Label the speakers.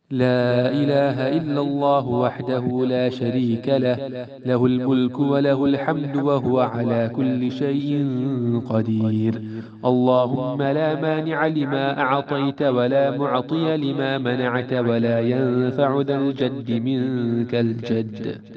Speaker 1: لا إله إلا الله وحده لا شريك له، له الملك وله الحمد وهو على كل شيء قدير. اللهم لا مانع لما أعطيت ولا معطي لما منعت ولا ينفع ذا الجد منك الجد.